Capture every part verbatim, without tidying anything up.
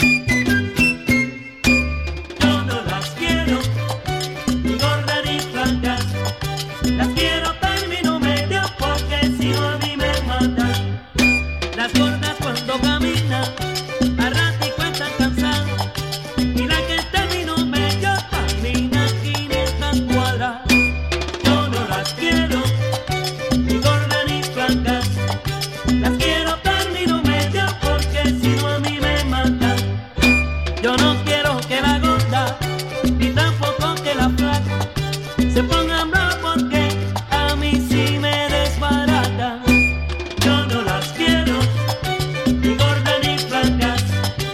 Yo no las quiero, ni gordas ni flacas. Las quiero término medio porque si no a mí me matan. Las gordas cuando caminan a ratico están cansadas, y la que término medio camina y no están cuadradas. Yo no las quiero, ni gordas ni flacas. Las quiero término medio porque si no a mí me matan. Yo no quiero que la gorda ni tampoco que la flaca se pongan bravas porque a mí sí me desbarata. Yo no las quiero, ni gordas ni flacas.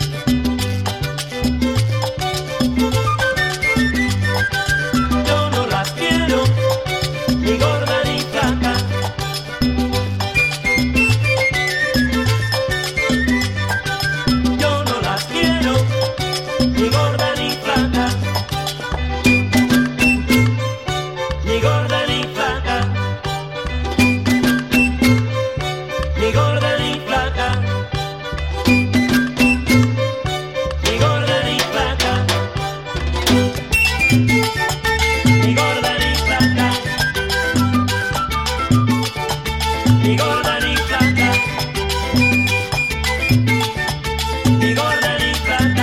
Yo no las quiero, ni gordas ni flacas. Yo no las quiero, ni gorda ni flaca, ni gorda ni flaca, ni gorda ni flaca, ni gorda ni flaca, ni gorda ni flaca, ni gorda ni flaca, ni gorda ni flaca,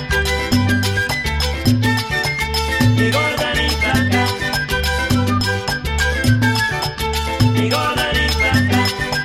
ni gorda ni flaca, ni gorda ni flaca.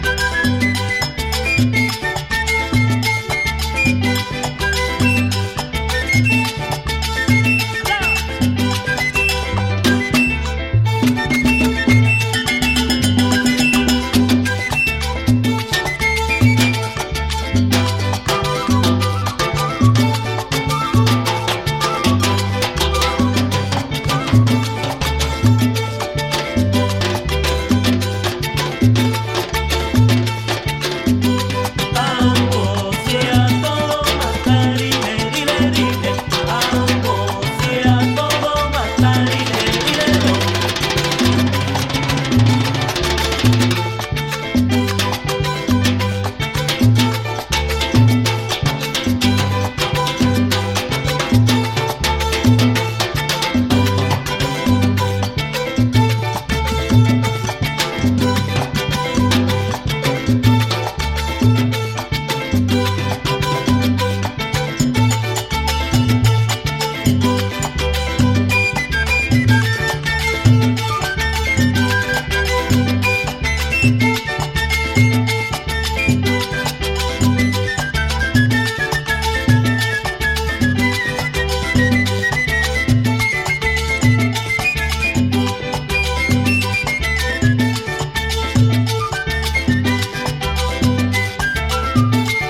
Ambos sea todo matar y dile, dile. Ambos sea todo matar y dile, dile.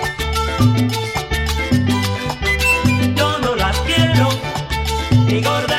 Yo no las quiero, ni gordas